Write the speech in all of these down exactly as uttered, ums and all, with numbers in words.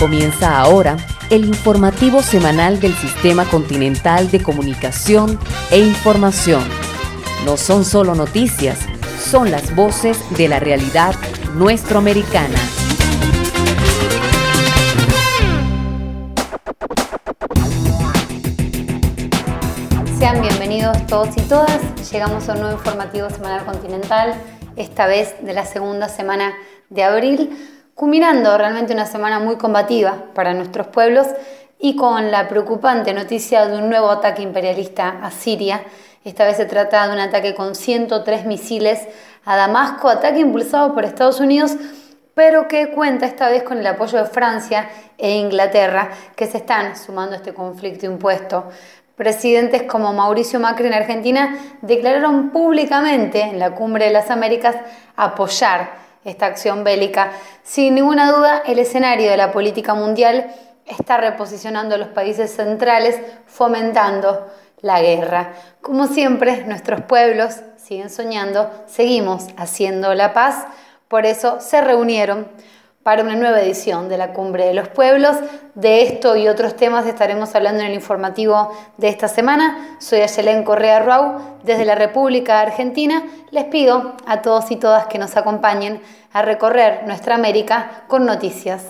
Comienza ahora el informativo semanal del Sistema Continental de Comunicación e Información. No son solo noticias, son las voces de la realidad nuestroamericana. Sean bienvenidos todos y todas. Llegamos a un nuevo informativo semanal continental, esta vez de la segunda semana de abril, culminando realmente una semana muy combativa para nuestros pueblos y con la preocupante noticia de un nuevo ataque imperialista a Siria. Esta vez se trata de un ataque con ciento tres misiles a Damasco, ataque impulsado por Estados Unidos, pero que cuenta esta vez con el apoyo de Francia e Inglaterra, que se están sumando a este conflicto impuesto. Presidentes como Mauricio Macri en Argentina declararon públicamente en la Cumbre de las Américas apoyar esta acción bélica. Sin ninguna duda, el escenario de la política mundial está reposicionando a los países centrales, fomentando la guerra. Como siempre, nuestros pueblos siguen soñando, seguimos haciendo la paz, por eso se reunieron para una nueva edición de la Cumbre de los Pueblos. De esto y otros temas estaremos hablando en el informativo de esta semana. Soy Ayelén Correa Ruau, desde la República Argentina. Les pido a todos y todas que nos acompañen a recorrer nuestra América con noticias.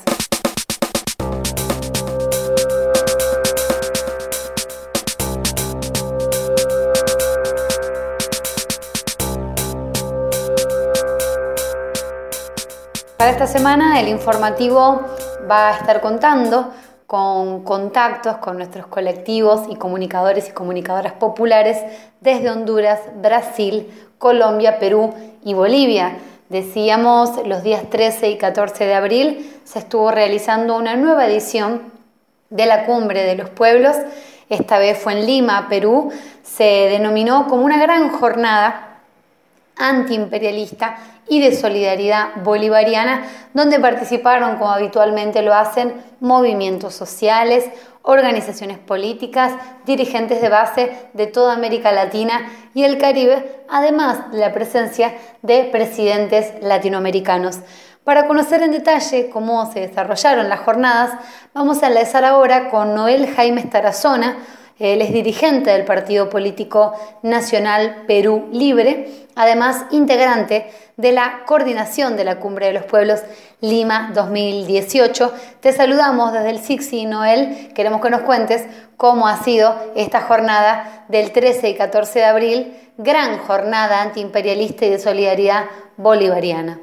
Para esta semana el informativo va a estar contando con contactos con nuestros colectivos y comunicadores y comunicadoras populares desde Honduras, Brasil, Colombia, Perú y Bolivia. Decíamos, los días trece y catorce de abril se estuvo realizando una nueva edición de la Cumbre de los Pueblos. Esta vez fue en Lima, Perú. Se denominó como una gran jornada antiimperialista y de solidaridad bolivariana, donde participaron, como habitualmente lo hacen, movimientos sociales, organizaciones políticas, dirigentes de base de toda América Latina y el Caribe, además de la presencia de presidentes latinoamericanos. Para conocer en detalle cómo se desarrollaron las jornadas, vamos a enlazar ahora con Noel Jaimes Tarazona. Él es dirigente del Partido Político Nacional Perú Libre, además integrante de la coordinación de la Cumbre de los Pueblos Lima dos mil dieciocho. Te saludamos desde el S I C S I, Noel. Queremos que nos cuentes cómo ha sido esta jornada del trece y catorce de abril, gran jornada antiimperialista y de solidaridad bolivariana.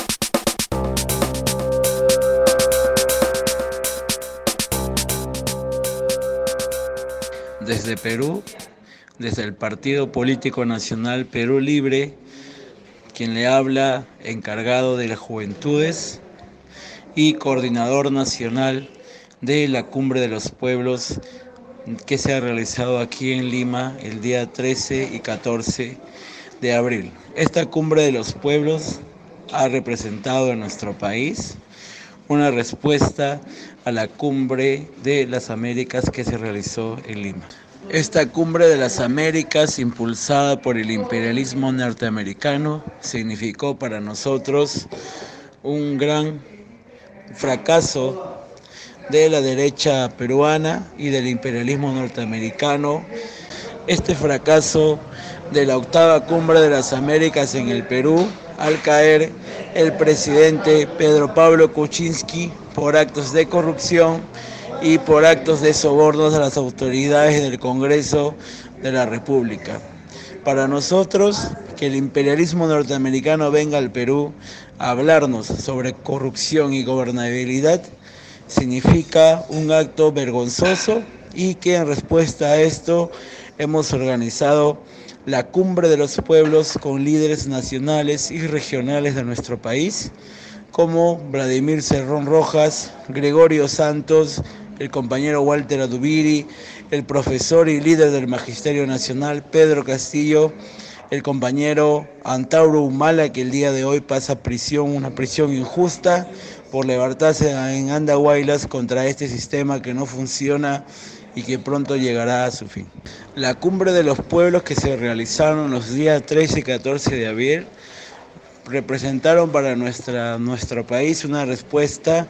Desde Perú, desde el Partido Político Nacional Perú Libre, quien le habla, encargado de las juventudes y coordinador nacional de la Cumbre de los Pueblos que se ha realizado aquí en Lima el día trece y catorce de abril. Esta Cumbre de los Pueblos ha representado en nuestro país una respuesta a la Cumbre de las Américas que se realizó en Lima. Esta Cumbre de las Américas, impulsada por el imperialismo norteamericano, significó para nosotros un gran fracaso de la derecha peruana y del imperialismo norteamericano. Este fracaso de la octava Cumbre de las Américas en el Perú, al caer el presidente Pedro Pablo Kuczynski por actos de corrupción y por actos de sobornos a las autoridades del Congreso de la República. Para nosotros, que el imperialismo norteamericano venga al Perú a hablarnos sobre corrupción y gobernabilidad significa un acto vergonzoso, y que en respuesta a esto hemos organizado la Cumbre de los Pueblos con líderes nacionales y regionales de nuestro país, como Vladimir Cerrón Rojas, Gregorio Santos, el compañero Walter Adubiri, el profesor y líder del Magisterio Nacional Pedro Castillo, el compañero Antauro Humala, que el día de hoy pasa prisión, una prisión injusta, por levantarse en Andahuaylas contra este sistema que no funciona y que pronto llegará a su fin. La Cumbre de los Pueblos que se realizaron los días trece y catorce de abril representaron para nuestra, nuestro país una respuesta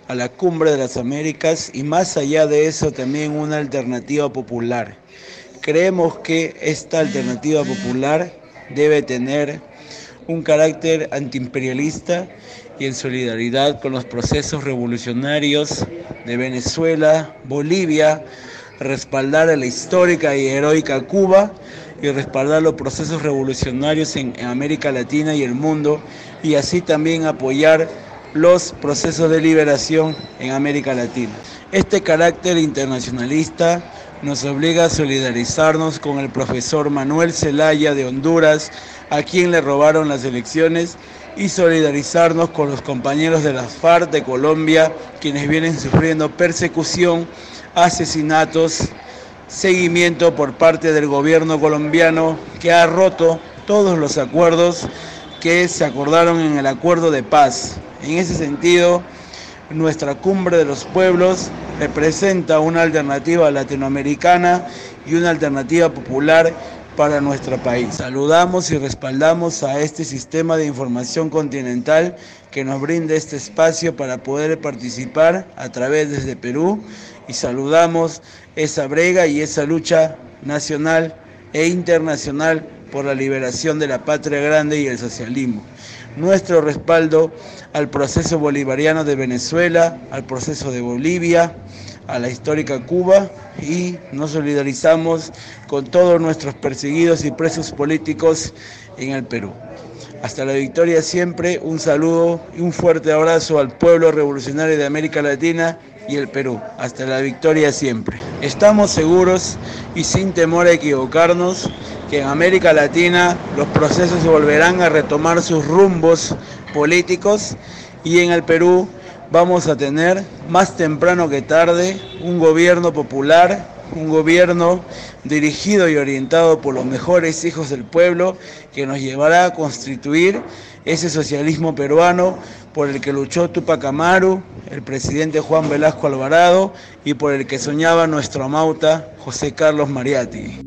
a la Cumbre de las Américas y más allá de eso también una alternativa popular. Creemos que esta alternativa popular debe tener un carácter antiimperialista y en solidaridad con los procesos revolucionarios de Venezuela, Bolivia, respaldar a la histórica y heroica Cuba y respaldar los procesos revolucionarios en, en América Latina y el mundo, y así también apoyar los procesos de liberación en América Latina. Este carácter internacionalista nos obliga a solidarizarnos con el profesor Manuel Zelaya de Honduras, a quien le robaron las elecciones, y solidarizarnos con los compañeros de las FARC de Colombia, quienes vienen sufriendo persecución, asesinatos, seguimiento por parte del gobierno colombiano, que ha roto todos los acuerdos que se acordaron en el acuerdo de paz. En ese sentido, nuestra Cumbre de los Pueblos representa una alternativa latinoamericana y una alternativa popular para nuestro país. Saludamos y respaldamos a este sistema de información continental que nos brinda este espacio para poder participar a través desde Perú, y saludamos esa brega y esa lucha nacional e internacional por la liberación de la patria grande y el socialismo. Nuestro respaldo al proceso bolivariano de Venezuela, al proceso de Bolivia, a la histórica Cuba, y nos solidarizamos con todos nuestros perseguidos y presos políticos en el Perú. Hasta la victoria siempre, un saludo y un fuerte abrazo al pueblo revolucionario de América Latina y el Perú. Hasta la victoria siempre. Estamos seguros y sin temor a equivocarnos que en América Latina los procesos volverán a retomar sus rumbos políticos, y en el Perú vamos a tener más temprano que tarde un gobierno popular, un gobierno dirigido y orientado por los mejores hijos del pueblo, que nos llevará a constituir ese socialismo peruano por el que luchó Tupac Amaru, el presidente Juan Velasco Alvarado, y por el que soñaba nuestro amauta José Carlos Mariátegui.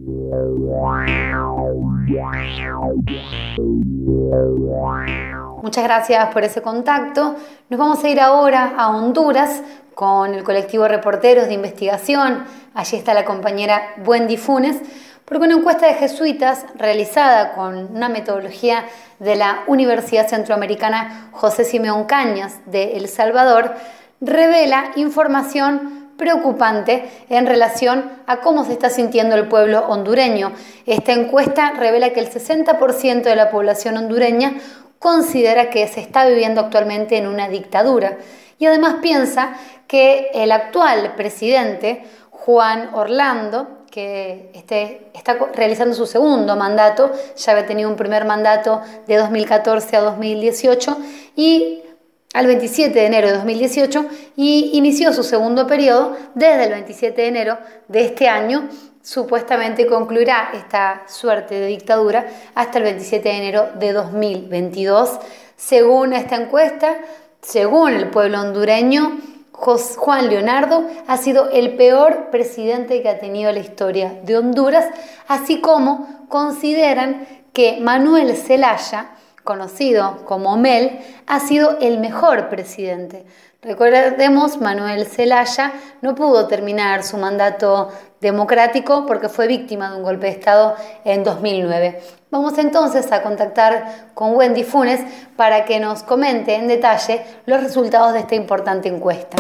Muchas gracias por ese contacto. Nos vamos a ir ahora a Honduras con el colectivo Reporteros de Investigación. Allí está la compañera Wendy Funes, porque una encuesta de jesuitas realizada con una metodología de la Universidad Centroamericana José Simeón Cañas de El Salvador revela información preocupante en relación a cómo se está sintiendo el pueblo hondureño. Esta encuesta revela que el sesenta por ciento de la población hondureña considera que se está viviendo actualmente en una dictadura, y además piensa que el actual presidente, Juan Orlando, que este, está realizando su segundo mandato, ya había tenido un primer mandato de dos mil catorce a dos mil dieciocho, y al veintisiete de enero de dos mil dieciocho, y inició su segundo periodo desde el veintisiete de enero de este año. Supuestamente concluirá esta suerte de dictadura hasta el veintisiete de enero de dos mil veintidós. Según esta encuesta, según el pueblo hondureño, Juan Leonardo ha sido el peor presidente que ha tenido la historia de Honduras, así como consideran que Manuel Zelaya, conocido como Mel, ha sido el mejor presidente. Recordemos, Manuel Zelaya no pudo terminar su mandato democrático porque fue víctima de un golpe de Estado en dos mil nueve. Vamos entonces a contactar con Wendy Funes para que nos comente en detalle los resultados de esta importante encuesta.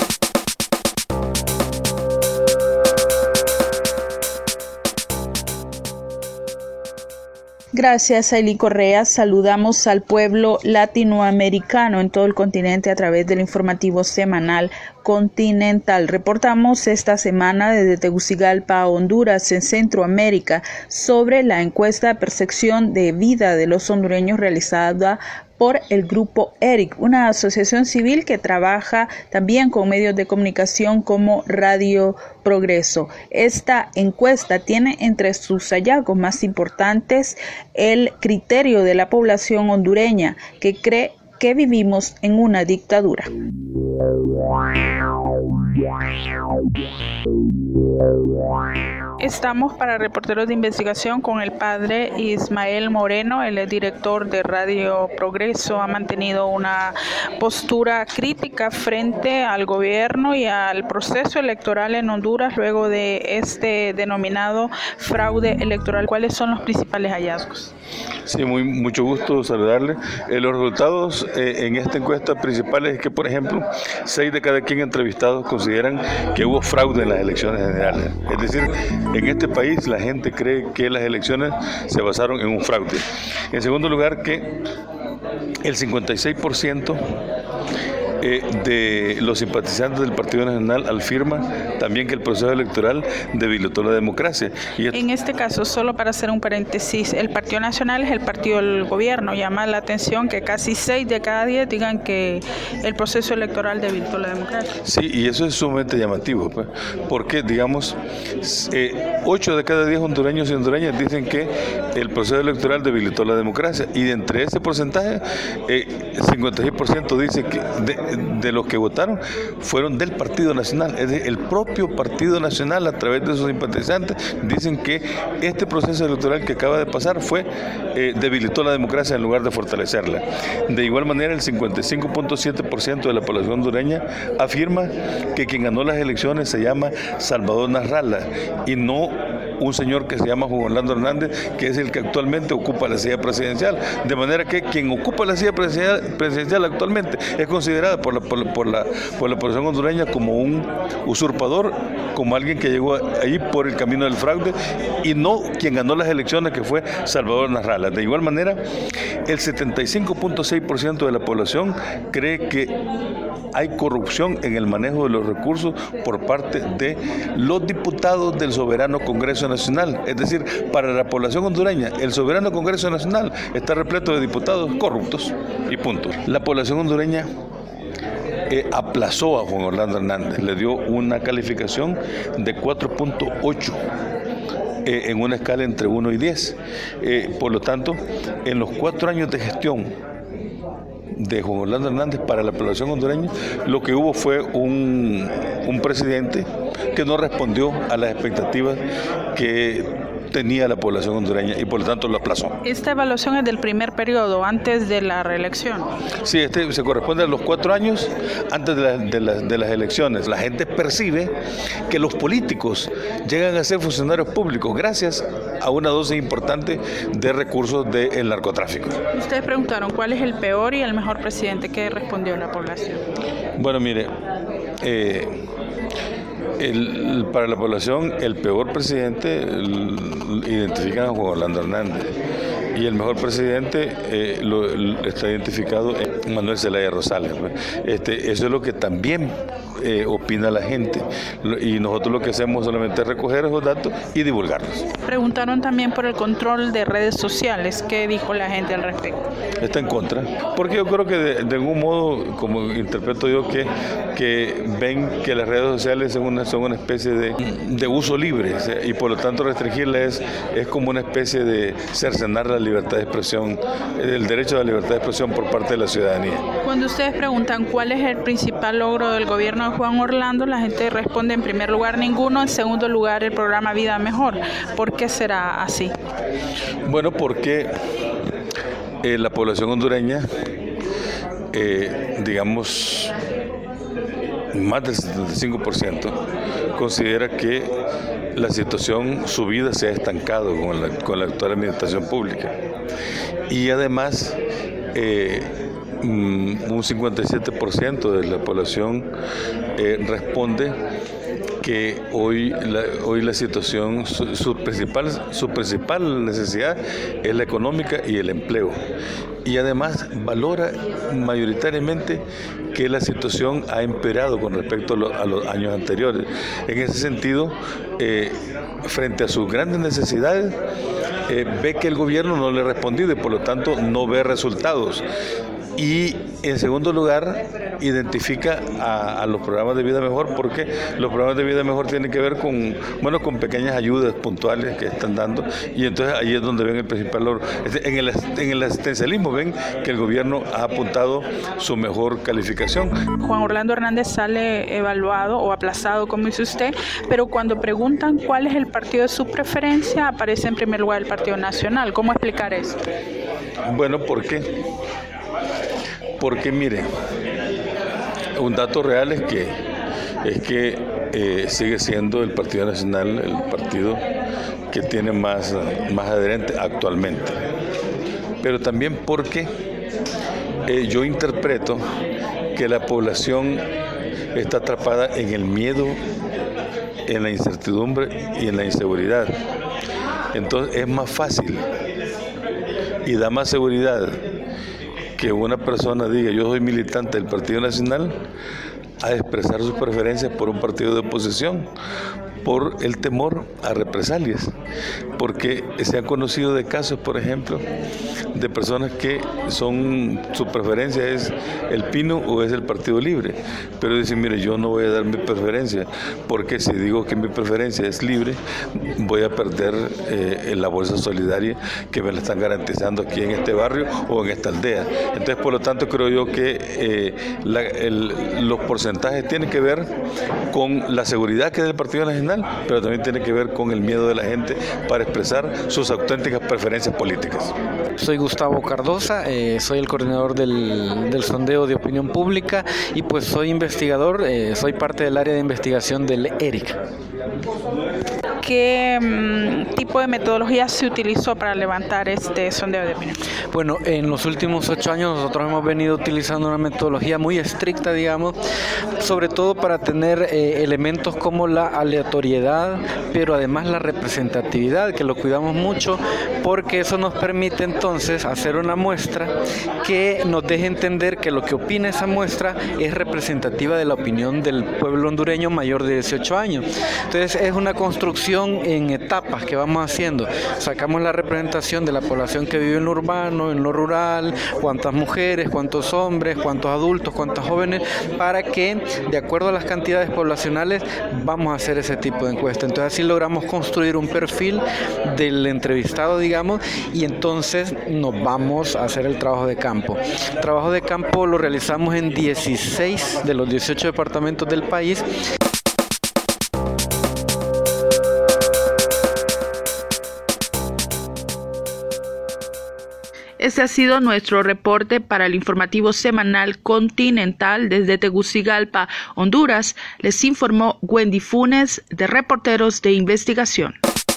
Gracias, Ailey Correa. Saludamos al pueblo latinoamericano en todo el continente a través del informativo semanal Continental. Reportamos esta semana desde Tegucigalpa, Honduras, en Centroamérica, sobre la encuesta de percepción de vida de los hondureños realizada por el Grupo ERIC, una asociación civil que trabaja también con medios de comunicación como Radio Progreso. Esta encuesta tiene entre sus hallazgos más importantes el criterio de la población hondureña, que cree que vivimos en una dictadura. Estamos para Reporteros de Investigación con el padre Ismael Moreno. Él es director de Radio Progreso. Ha mantenido una postura crítica frente al gobierno y al proceso electoral en Honduras luego de este denominado fraude electoral. ¿Cuáles son los principales hallazgos? Sí, muy, mucho gusto saludarle. Eh, los resultados eh, en esta encuesta principales es que, por ejemplo, seis de cada quien entrevistados consideran que hubo fraude en las elecciones generales. Es decir, en este país la gente cree que las elecciones se basaron en un fraude. En segundo lugar, que el cincuenta y seis por ciento Eh, de los simpatizantes del Partido Nacional afirman también que el proceso electoral debilitó la democracia. Y esto... En este caso, solo para hacer un paréntesis, el Partido Nacional es el partido del gobierno. Llama la atención que casi seis de cada diez digan que el proceso electoral debilitó la democracia. Sí, y eso es sumamente llamativo, pues, porque, digamos, eh, ocho de cada diez hondureños y hondureñas dicen que el proceso electoral debilitó la democracia, y de entre ese porcentaje, eh, cincuenta y seis por ciento dice que de, de los que votaron fueron del Partido Nacional. Es decir, el propio Partido Nacional, a través de sus simpatizantes, dicen que este proceso electoral que acaba de pasar fue eh, debilitó la democracia en lugar de fortalecerla. De igual manera, el cincuenta y cinco punto siete por ciento de la población hondureña afirma que quien ganó las elecciones se llama Salvador Nasralla y no un señor que se llama Juan Orlando Hernández, que es el que actualmente ocupa la silla presidencial. De manera que quien ocupa la silla presidencial, presidencial actualmente es considerada por la, por, la, por, la, por la población hondureña como un usurpador, como alguien que llegó ahí por el camino del fraude, y no quien ganó las elecciones, que fue Salvador Nasralla. De igual manera, el setenta y cinco punto seis por ciento de la población cree que hay corrupción en el manejo de los recursos por parte de los diputados del soberano Congreso Nacional. Es decir, para la población hondureña, el soberano Congreso Nacional está repleto de diputados corruptos y punto. La población hondureña Eh, aplazó a Juan Orlando Hernández, le dio una calificación de cuatro punto ocho eh, en una escala entre uno y diez. Eh, por lo tanto, en los cuatro años de gestión de Juan Orlando Hernández para la población hondureña, lo que hubo fue un, un presidente que no respondió a las expectativas que tenía la población hondureña y por lo tanto lo aplazó. ¿Esta evaluación es del primer periodo, antes de la reelección? Sí, este se corresponde a los cuatro años antes de, la, de, la, de las elecciones. La gente percibe que los políticos llegan a ser funcionarios públicos gracias a una dosis importante de recursos del narcotráfico. Ustedes preguntaron cuál es el peor y el mejor presidente. ¿Qué respondió la población? Bueno, mire, eh, El, para la población, el peor presidente el, identifican a Juan Orlando Hernández y el mejor presidente eh, lo, lo está identificado en Manuel Zelaya Rosales. Este, eso es lo que también eh, opina la gente, y nosotros lo que hacemos solamente es recoger esos datos y divulgarlos. Preguntaron también por el control de redes sociales. ¿Qué dijo la gente al respecto? Está en contra, porque yo creo que de, de algún modo, como interpreto yo, que, que ven que las redes sociales son una, son una especie de, de uso libre, o sea, y por lo tanto restringirla es, es como una especie de cercenar la libertad de expresión, el derecho a la libertad de expresión por parte de la ciudadanía. Cuando ustedes preguntan cuál es el principal logro del gobierno de Juan Orlando, la gente responde en primer lugar ninguno, en segundo lugar el programa Vida Mejor. ¿Por qué será así? Bueno, porque eh, la población hondureña, eh, digamos, más del setenta y cinco por ciento considera que la situación, su vida se ha estancado con la, con la actual administración pública. Y además, eh, un cincuenta y siete por ciento de la población eh, responde que hoy la, hoy la situación, su, su, principal, su principal necesidad es la económica y el empleo. Y además valora mayoritariamente que la situación ha empeorado con respecto a, lo, a los años anteriores. En ese sentido, eh, frente a sus grandes necesidades, eh, ve que el gobierno no le ha respondido y por lo tanto no ve resultados. Y en segundo lugar, identifica a, a los programas de vida mejor, porque los programas de vida mejor tienen que ver con, bueno, con pequeñas ayudas puntuales que están dando, y entonces ahí es donde ven el principal logro. En el, en el asistencialismo ven que el gobierno ha apuntado su mejor calificación. Juan Orlando Hernández sale evaluado o aplazado, como dice usted, pero cuando preguntan cuál es el partido de su preferencia, aparece en primer lugar el Partido Nacional. ¿Cómo explicar eso? Bueno, ¿por qué? Porque mire, un dato real es que, es que eh, sigue siendo el Partido Nacional el partido que tiene más, más adherentes actualmente. Pero también porque eh, yo interpreto que la población está atrapada en el miedo, en la incertidumbre y en la inseguridad. Entonces es más fácil y da más seguridad que una persona diga yo soy militante del Partido Nacional a expresar sus preferencias por un partido de oposición, por el temor a represalias, porque se han conocido de casos, por ejemplo, de personas que son, su preferencia es el Pino o es el Partido Libre, pero dicen, mire, yo no voy a dar mi preferencia, porque si digo que mi preferencia es libre, voy a perder eh, la bolsa solidaria que me la están garantizando aquí en este barrio o en esta aldea. Entonces, por lo tanto, creo yo que eh, la, el, los porcentajes tienen que ver con la seguridad que es del Partido Nacional, pero también tiene que ver con el miedo de la gente para expresar sus auténticas preferencias políticas. Soy Gustavo Cardosa, eh, soy el coordinador del, del sondeo de opinión pública y pues soy investigador, eh, soy parte del área de investigación del E R I C. ¿Qué um, tipo de metodología se utilizó para levantar este sondeo de opinión? Bueno, en los últimos ocho años nosotros hemos venido utilizando una metodología muy estricta, digamos, sobre todo para tener eh, elementos como la aleatoriedad, pero además la representatividad, que lo cuidamos mucho, porque eso nos permite entonces hacer una muestra que nos deje entender que lo que opina esa muestra es representativa de la opinión del pueblo hondureño mayor de dieciocho años. Entonces es una construcción en etapas que vamos haciendo. Sacamos la representación de la población que vive en lo urbano, en lo rural, cuántas mujeres, cuántos hombres, cuántos adultos, cuántos jóvenes, para que de acuerdo a las cantidades poblacionales vamos a hacer ese tipo de encuesta. Entonces así logramos construir un perfil del entrevistado, digamos, y entonces nos vamos a hacer el trabajo de campo. El trabajo de campo lo realizamos en dieciséis de los dieciocho departamentos del país. Este ha sido nuestro reporte para el informativo semanal Continental desde Tegucigalpa, Honduras. Les informó Wendy Funes de Reporteros de Investigación.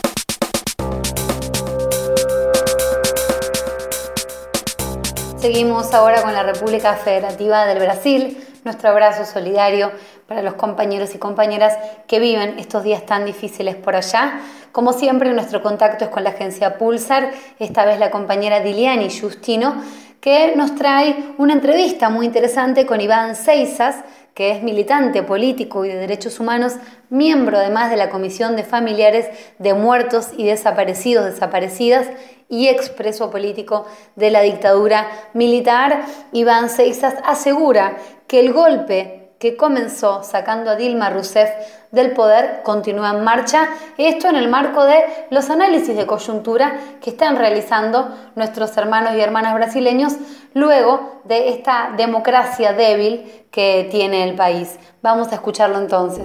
Seguimos ahora con la República Federativa del Brasil. Nuestro abrazo solidario para los compañeros y compañeras que viven estos días tan difíciles por allá. Como siempre, nuestro contacto es con la agencia Pulsar, esta vez la compañera Diliani Justino, que nos trae una entrevista muy interesante con Iván Seixas, que es militante político y de derechos humanos, miembro además de la Comisión de Familiares de Muertos y Desaparecidos, Desaparecidas y expreso político de la dictadura militar. Iván Seixas asegura que el golpe que comenzó sacando a Dilma Rousseff del poder continúa en marcha, esto en el marco de los análisis de coyuntura que están realizando nuestros hermanos y hermanas brasileños luego de esta democracia débil que tiene el país. Vamos a escucharlo entonces.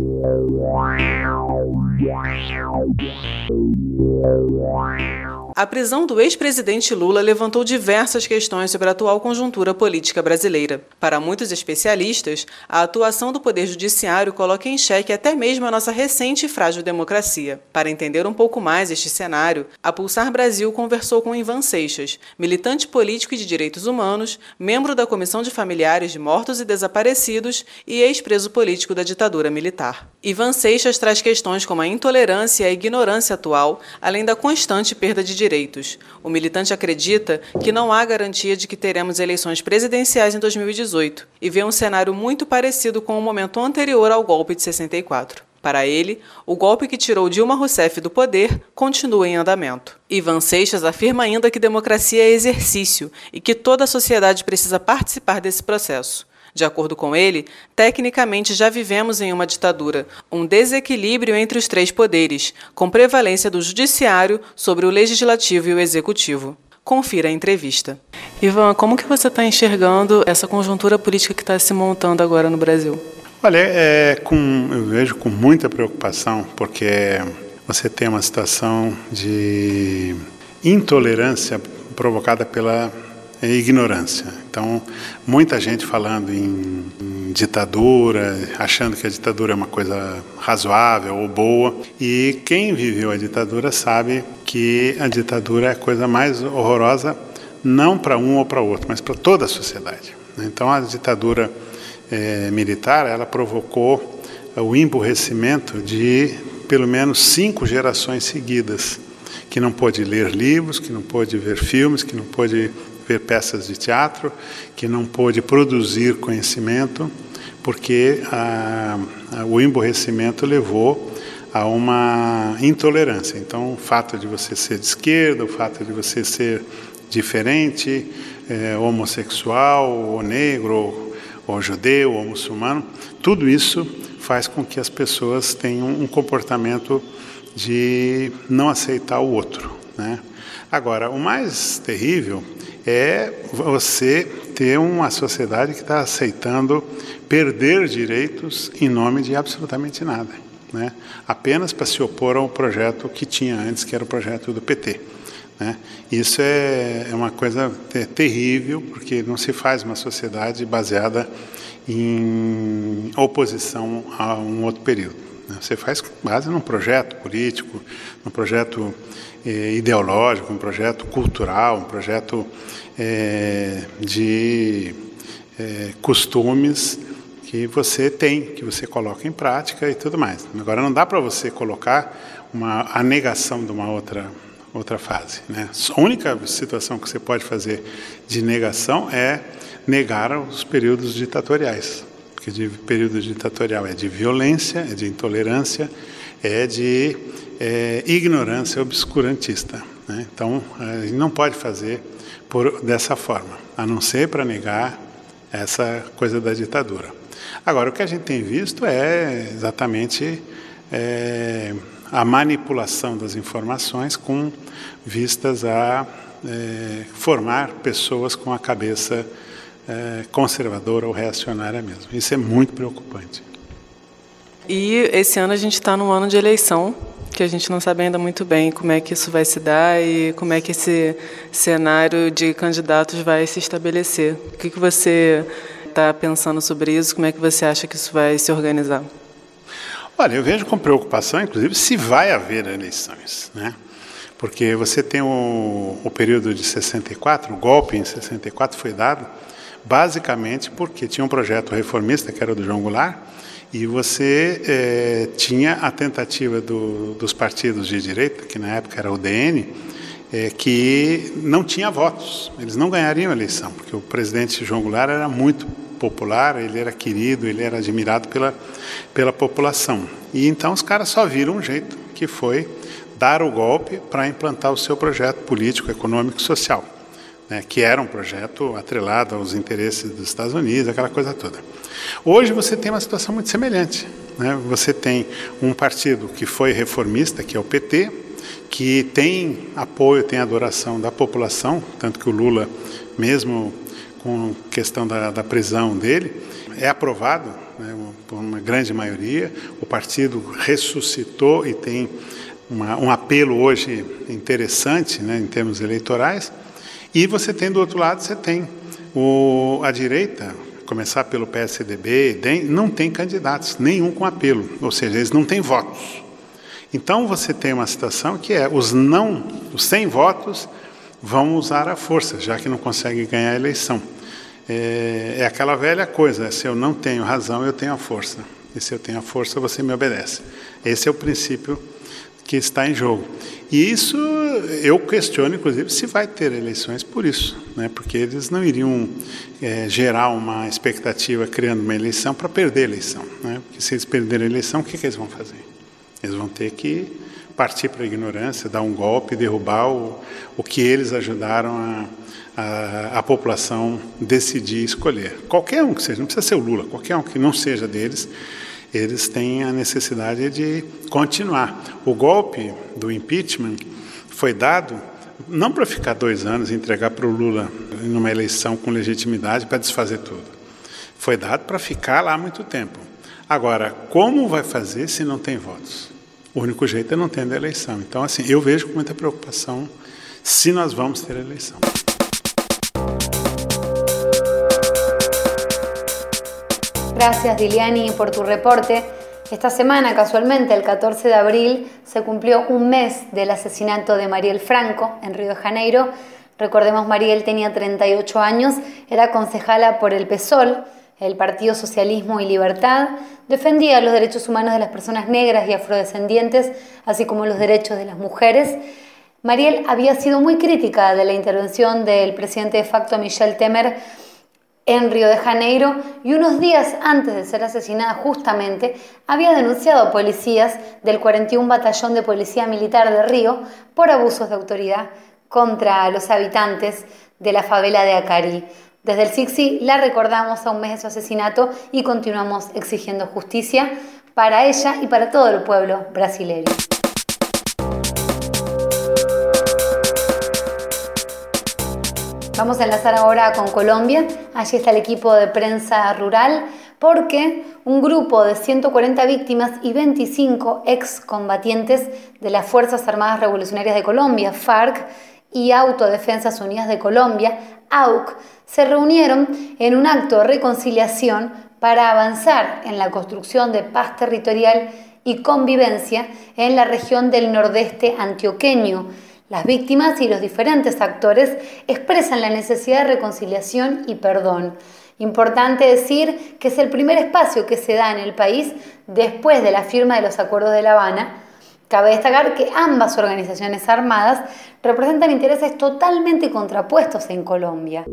A prisão do ex-presidente Lula levantou diversas questões sobre a atual conjuntura política brasileira. Para muitos especialistas, a atuação do Poder Judiciário coloca em xeque até mesmo a nossa recente e frágil democracia. Para entender um pouco mais este cenário, a Pulsar Brasil conversou com Iván Seixas, militante político e de direitos humanos, membro da Comissão de Familiares de Mortos e Desaparecidos e ex-preso político da ditadura militar. Iván Seixas traz questões como a intolerância e a ignorância atual, além da constante perda de direitos. direitos. O militante acredita que não há garantia de que teremos eleições presidenciais em dois mil e dezoito e vê um cenário muito parecido com o momento anterior ao golpe de sessenta e quatro. Para ele, o golpe que tirou Dilma Rousseff do poder continua em andamento. Ivan Seixas afirma ainda que democracia é exercício e que toda a sociedade precisa participar desse processo. De acordo com ele, tecnicamente já vivemos em uma ditadura, um desequilíbrio entre os três poderes, com prevalência do judiciário sobre o legislativo e o executivo. Confira a entrevista. Ivan, como que você está enxergando essa conjuntura política que está se montando agora no Brasil? Olha, é, com, eu vejo com muita preocupação, porque você tem uma situação de intolerância provocada pela ignorância. Então, muita gente falando em, em ditadura, achando que a ditadura é uma coisa razoável ou boa, e quem viveu a ditadura sabe que a ditadura é a coisa mais horrorosa, não para um ou para outro, mas para toda a sociedade. Então, a ditadura É, militar, ela provocou o emburrecimento de pelo menos cinco gerações seguidas, que não pôde ler livros, que não pôde ver filmes, que não pôde ver peças de teatro, que não pôde produzir conhecimento, porque a, a, o emburrecimento levou a uma intolerância. Então, o fato de você ser de esquerda, o fato de você ser diferente, é, homossexual, ou negro, ou ou judeu, ou muçulmano, tudo isso faz com que as pessoas tenham um comportamento de não aceitar o outro, né? Agora, o mais terrível é você ter uma sociedade que está aceitando perder direitos em nome de absolutamente nada, né? Apenas para se opor ao projeto que tinha antes, que era o projeto do P T. Né? Isso é, é uma coisa é, terrível, porque não se faz uma sociedade baseada em oposição a um outro período. Né? Você faz com base num projeto político, num projeto eh, ideológico, um projeto cultural, um projeto eh, de eh, costumes que você tem, que você coloca em prática e tudo mais. Agora, não dá para você colocar uma, a negação de uma outra outra fase, né? A única situação que você pode fazer de negação é negar os períodos ditatoriais, porque de período ditatorial é de violência, é de intolerância, é de é, ignorância obscurantista, né? Então, a gente não pode fazer por, dessa forma, a não ser para negar essa coisa da ditadura. Agora, o que a gente tem visto é exatamente é, a manipulação das informações com vistas a é, formar pessoas com a cabeça é, conservadora ou reacionária mesmo. Isso é muito preocupante. E esse ano a gente está num ano de eleição, que a gente não sabe ainda muito bem como é que isso vai se dar e como é que esse cenário de candidatos vai se estabelecer. O que, que você está pensando sobre isso? Como é que você acha que isso vai se organizar? Olha, eu vejo com preocupação, inclusive, se vai haver eleições, né? Porque você tem o, o período de sessenta e quatro, o golpe em sessenta e quatro foi dado basicamente porque tinha um projeto reformista, que era o do João Goulart, e você eh, tinha a tentativa do, dos partidos de direita, que na época era o D N, eh, que não tinha votos, eles não ganhariam a eleição, porque o presidente João Goulart era muito popular, ele era querido, ele era admirado pela, pela população. E então os caras só viram um jeito, que foi dar o golpe para implantar o seu projeto político, econômico e social, né, que era um projeto atrelado aos interesses dos Estados Unidos, aquela coisa toda. Hoje você tem uma situação muito semelhante, né? Você tem um partido que foi reformista, que é o P T, que tem apoio, tem adoração da população, tanto que o Lula, mesmo com a questão da, da prisão dele, é aprovado, né, por uma grande maioria. O partido ressuscitou e tem uma, um apelo hoje interessante, né, em termos eleitorais. E você tem, do outro lado, você tem o, a direita, começar pelo P S D B, não tem candidatos, nenhum com apelo, ou seja, eles não têm votos. Então você tem uma situação que é, os não, os sem votos vão usar a força, já que não conseguem ganhar a eleição. É, é aquela velha coisa, se eu não tenho razão, eu tenho a força. E se eu tenho a força, você me obedece. Esse é o princípio que está em jogo. E isso eu questiono, inclusive, se vai ter eleições por isso, né? Porque eles não iriam é, gerar uma expectativa criando uma eleição para perder a eleição, né? Porque se eles perderem a eleição, o que, que eles vão fazer? Eles vão ter que partir para a ignorância, dar um golpe, derrubar o, o que eles ajudaram a, a, a população decidir escolher. Qualquer um que seja, não precisa ser o Lula, qualquer um que não seja deles, eles têm a necessidade de continuar. O golpe do impeachment foi dado não para ficar dois anos e entregar para o Lula numa eleição com legitimidade para desfazer tudo. Foi dado para ficar lá muito tempo. Agora, como vai fazer se não tem votos? O único jeito é não tendo a eleição. Então, assim, eu vejo com muita preocupação se nós vamos ter a eleição. Gracias, Diliani, por tu reporte. Esta semana, casualmente, el catorce de abril, se cumplió un mes del asesinato de Mariel Franco en Río de Janeiro. Recordemos, Mariel tenía treinta y ocho años, era concejala por el P SOL, el Partido Socialismo y Libertad, defendía los derechos humanos de las personas negras y afrodescendientes, así como los derechos de las mujeres. Mariel había sido muy crítica de la intervención del presidente de facto Michel Temer en Río de Janeiro y unos días antes de ser asesinada justamente había denunciado a policías del cuarenta y uno Batallón de Policía Militar de Río por abusos de autoridad contra los habitantes de la favela de Acari. Desde el S I C S I la recordamos a un mes de su asesinato y continuamos exigiendo justicia para ella y para todo el pueblo brasileño. Vamos a enlazar ahora con Colombia. Allí está el equipo de prensa rural porque un grupo de ciento cuarenta víctimas y veinticinco excombatientes de las Fuerzas Armadas Revolucionarias de Colombia, FARC, y Autodefensas Unidas de Colombia, A U C, se reunieron en un acto de reconciliación para avanzar en la construcción de paz territorial y convivencia en la región del nordeste antioqueño. Las víctimas y los diferentes actores expresan la necesidad de reconciliación y perdón. Importante decir que es el primer espacio que se da en el país después de la firma de los Acuerdos de La Habana. Cabe destacar que ambas organizaciones armadas representan intereses totalmente contrapuestos en Colombia.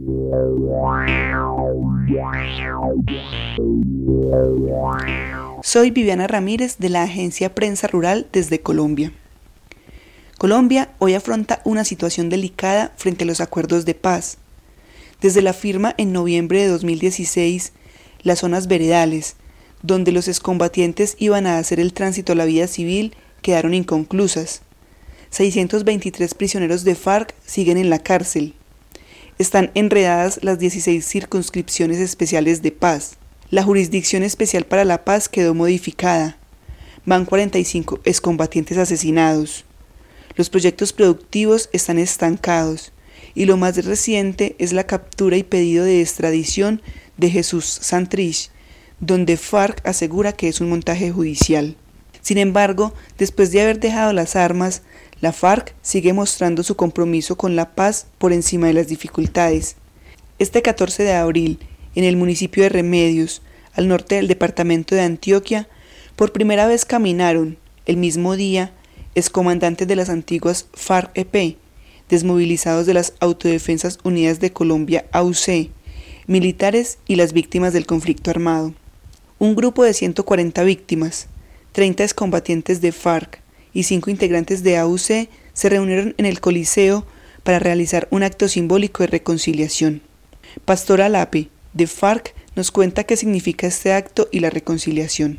Soy Viviana Ramírez de la agencia Prensa Rural desde Colombia. Colombia hoy afronta una situación delicada frente a los acuerdos de paz. Desde la firma en noviembre de dos mil dieciséis, las zonas veredales, donde los excombatientes iban a hacer el tránsito a la vida civil, quedaron inconclusas. seiscientos veintitrés prisioneros de FARC siguen en la cárcel. Están enredadas las dieciséis circunscripciones especiales de paz. La Jurisdicción Especial para la Paz quedó modificada. Van cuarenta y cinco excombatientes asesinados. Los proyectos productivos están estancados y lo más reciente es la captura y pedido de extradición de Jesús Santrich, donde FARC asegura que es un montaje judicial. Sin embargo, después de haber dejado las armas, la FARC sigue mostrando su compromiso con la paz por encima de las dificultades. Este catorce de abril, en el municipio de Remedios, al norte del departamento de Antioquia, por primera vez caminaron, el mismo día, excomandantes de las antiguas FARC-E P, desmovilizados de las Autodefensas Unidas de Colombia A U C, militares y las víctimas del conflicto armado. Un grupo de ciento cuarenta víctimas, treinta excombatientes de FARC y cinco integrantes de A U C se reunieron en el Coliseo para realizar un acto simbólico de reconciliación. Pastora Lape, de FARC, nos cuenta qué significa este acto y la reconciliación.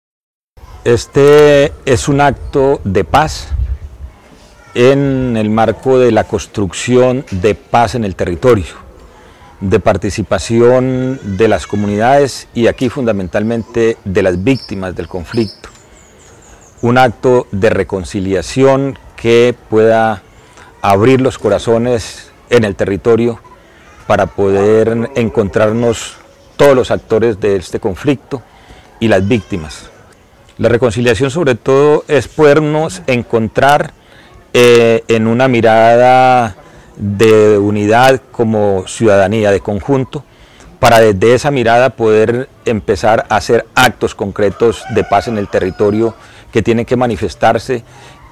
Este es un acto de paz en el marco de la construcción de paz en el territorio, de participación de las comunidades y aquí fundamentalmente de las víctimas del conflicto. Un acto de reconciliación que pueda abrir los corazones en el territorio para poder encontrarnos todos los actores de este conflicto y las víctimas. La reconciliación sobre todo es podernos encontrar eh, en una mirada de unidad como ciudadanía, de conjunto, para desde esa mirada poder empezar a hacer actos concretos de paz en el territorio que tienen que manifestarse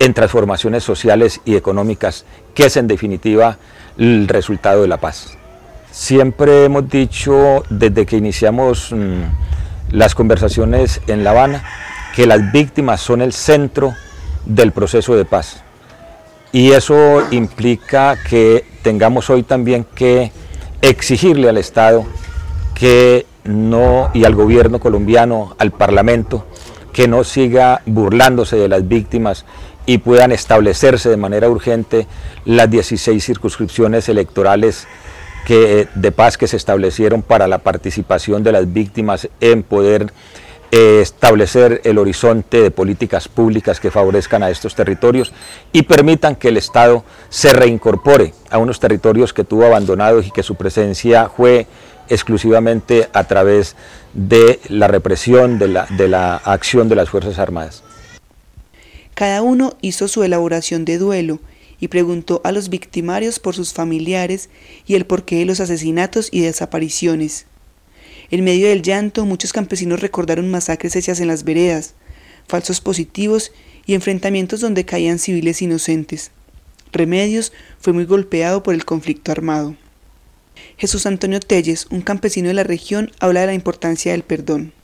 en transformaciones sociales y económicas, que es en definitiva el resultado de la paz. Siempre hemos dicho, desde que iniciamos mmm, las conversaciones en La Habana, que las víctimas son el centro del proceso de paz. Y eso implica que tengamos hoy también que exigirle al Estado que no, y al gobierno colombiano, al Parlamento, que no siga burlándose de las víctimas y puedan establecerse de manera urgente las dieciséis circunscripciones electorales que, de paz que se establecieron para la participación de las víctimas en poder eh, establecer el horizonte de políticas públicas que favorezcan a estos territorios y permitan que el Estado se reincorpore a unos territorios que tuvo abandonados y que su presencia fue exclusivamente a través de la represión, de la, de la acción de las Fuerzas Armadas. Cada uno hizo su elaboración de duelo y preguntó a los victimarios por sus familiares y el porqué de los asesinatos y desapariciones. En medio del llanto, muchos campesinos recordaron masacres hechas en las veredas, falsos positivos y enfrentamientos donde caían civiles inocentes. Remedios fue muy golpeado por el conflicto armado. Jesús Antonio Telles, un campesino de la región, habla de la importancia del perdón.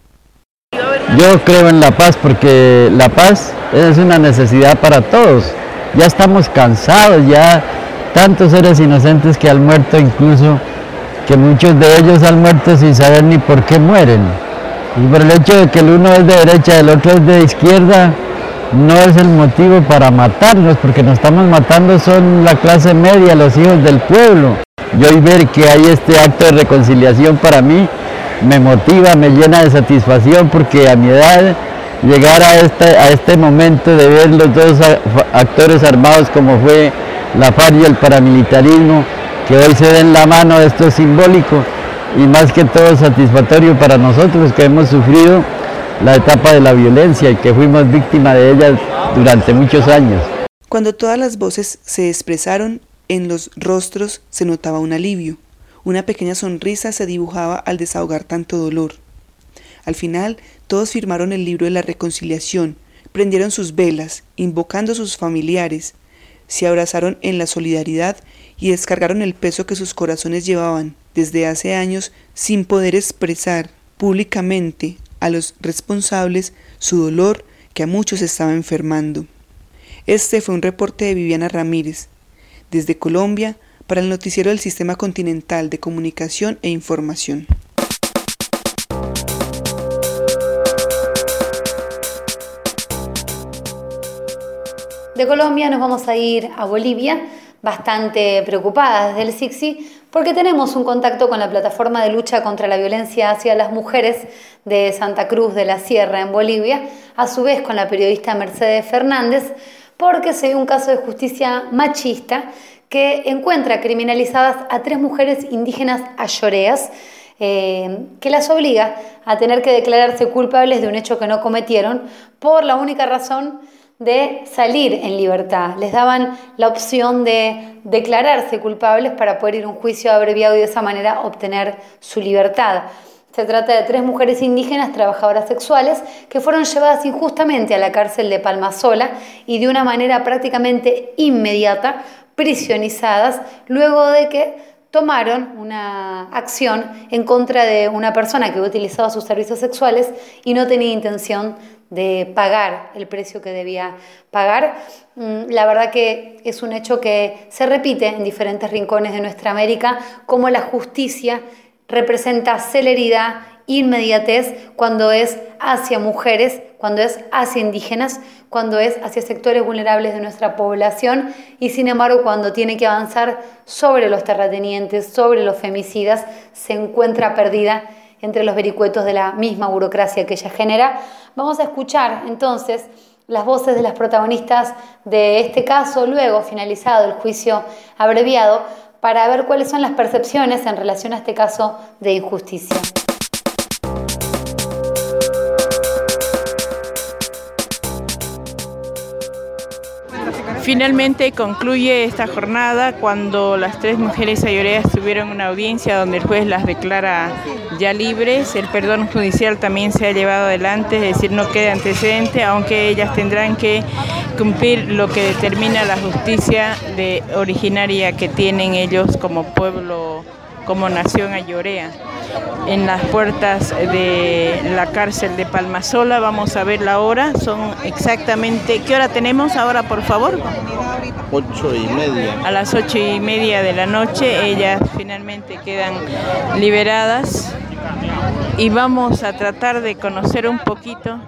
Yo creo en la paz porque la paz es una necesidad para todos. Ya estamos cansados, ya tantos seres inocentes que han muerto, incluso que muchos de ellos han muerto sin saber ni por qué mueren. Y por el hecho de que el uno es de derecha y el otro es de izquierda, no es el motivo para matarnos, porque nos estamos matando son la clase media, los hijos del pueblo. Y hoy ver que hay este acto de reconciliación para mí me motiva, me llena de satisfacción, porque a mi edad llegar a este, a este momento de ver los dos actores armados como fue la FARC y el paramilitarismo, que hoy se den la mano, esto es simbólico y más que todo satisfactorio para nosotros que hemos sufrido la etapa de la violencia y que fuimos víctimas de ella durante muchos años. Cuando todas las voces se expresaron, en los rostros se notaba un alivio. Una pequeña sonrisa se dibujaba al desahogar tanto dolor. Al final, todos firmaron el libro de la reconciliación, prendieron sus velas, invocando a sus familiares, se abrazaron en la solidaridad y descargaron el peso que sus corazones llevaban desde hace años sin poder expresar públicamente a los responsables su dolor que a muchos estaba enfermando. Este fue un reporte de Viviana Ramírez, desde Colombia, para el noticiero del Sistema Continental de Comunicación e Información. De Colombia nos vamos a ir a Bolivia, bastante preocupadas desde el S I C S I, porque tenemos un contacto con la plataforma de lucha contra la violencia hacia las mujeres de Santa Cruz de la Sierra en Bolivia, a su vez con la periodista Mercedes Fernández, porque se dio un caso de justicia machista que encuentra criminalizadas a tres mujeres indígenas ayoreas, eh, que las obliga a tener que declararse culpables de un hecho que no cometieron por la única razón de salir en libertad. Les daban la opción de declararse culpables para poder ir a un juicio abreviado y de esa manera obtener su libertad. Se trata de tres mujeres indígenas trabajadoras sexuales que fueron llevadas injustamente a la cárcel de Palmasola y de una manera prácticamente inmediata prisionizadas luego de que tomaron una acción en contra de una persona que había utilizado sus servicios sexuales y no tenía intención de pagar el precio que debía pagar. La verdad que es un hecho que se repite en diferentes rincones de nuestra América, como la justicia representa celeridad, inmediatez cuando es hacia mujeres, cuando es hacia indígenas, cuando es hacia sectores vulnerables de nuestra población y sin embargo cuando tiene que avanzar sobre los terratenientes, sobre los femicidas, se encuentra perdida entre los vericuetos de la misma burocracia que ella genera. Vamos a escuchar entonces las voces de las protagonistas de este caso, luego finalizado el juicio abreviado, para ver cuáles son las percepciones en relación a este caso de injusticia. Finalmente concluye esta jornada cuando las tres mujeres ayoreas tuvieron una audiencia donde el juez las declara ya libres. El perdón judicial también se ha llevado adelante, es decir, no queda antecedente, aunque ellas tendrán que cumplir lo que determina la justicia de originaria que tienen ellos como pueblo, como nación ayorea. En las puertas de la cárcel de Palmasola, vamos a ver la hora, son exactamente, ¿qué hora tenemos ahora, por favor? Ocho y media. A las ocho y media de la noche, ellas finalmente quedan liberadas y vamos a tratar de conocer un poquito.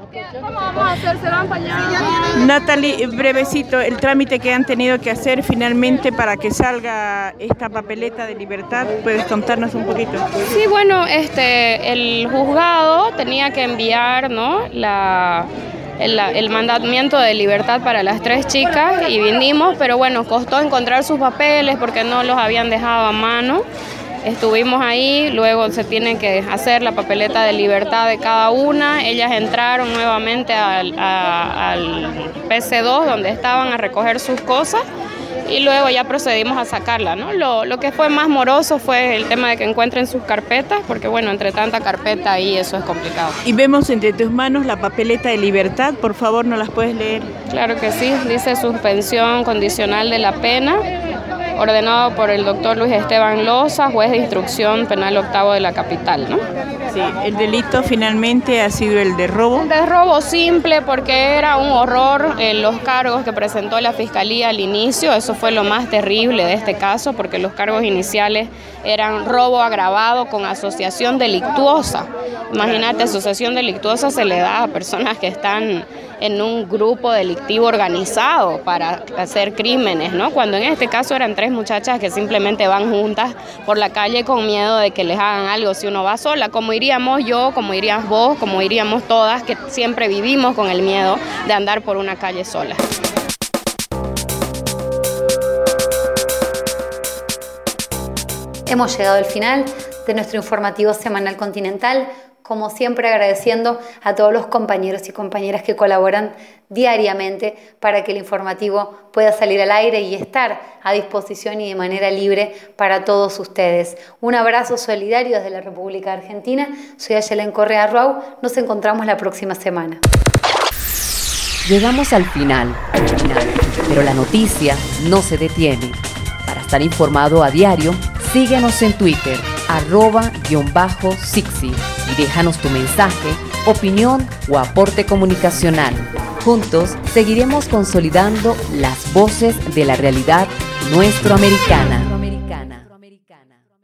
Natalie, brevecito, el trámite que han tenido que hacer finalmente para que salga esta papeleta de libertad, ¿puedes contarnos un poquito? Sí, bueno, este, el juzgado tenía que enviar, ¿no?, la... El, el mandamiento de libertad para las tres chicas y vinimos, pero bueno, costó encontrar sus papeles porque no los habían dejado a mano. Estuvimos ahí, luego se tiene que hacer la papeleta de libertad de cada una. Ellas entraron nuevamente al, a, al P C dos donde estaban a recoger sus cosas y luego ya procedimos a sacarla, ¿no? Lo, lo que fue más moroso fue el tema de que encuentren sus carpetas, porque bueno, entre tanta carpeta ahí eso es complicado. Y vemos entre tus manos la papeleta de libertad, por favor, ¿no las puedes leer? Claro que sí, dice suspensión condicional de la pena, ordenado por el doctor Luis Esteban Loza, juez de instrucción penal octavo de la capital, ¿no? Sí, el delito finalmente ha sido el de robo. De robo simple, porque era un horror eh, los cargos que presentó la Fiscalía al inicio. Eso fue lo más terrible de este caso, porque los cargos iniciales eran robo agravado con asociación delictuosa. Imagínate, asociación delictuosa se le da a personas que están en un grupo delictivo organizado para hacer crímenes, ¿no? Cuando en este caso eran tres muchachas que simplemente van juntas por la calle con miedo de que les hagan algo si uno va sola, como iríamos yo, como irías vos, como iríamos todas, que siempre vivimos con el miedo de andar por una calle sola. Hemos llegado al final de nuestro informativo semanal continental, como siempre agradeciendo a todos los compañeros y compañeras que colaboran diariamente para que el informativo pueda salir al aire y estar a disposición y de manera libre para todos ustedes. Un abrazo solidario desde la República Argentina. Soy Ayelen Correa Ruau. Nos encontramos la próxima semana. Llegamos al final, al final, pero la noticia no se detiene. Para estar informado a diario, síguenos en Twitter, arroba guión bajo Sixi, y déjanos tu mensaje, opinión o aporte comunicacional. Juntos seguiremos consolidando las voces de la realidad nuestroamericana.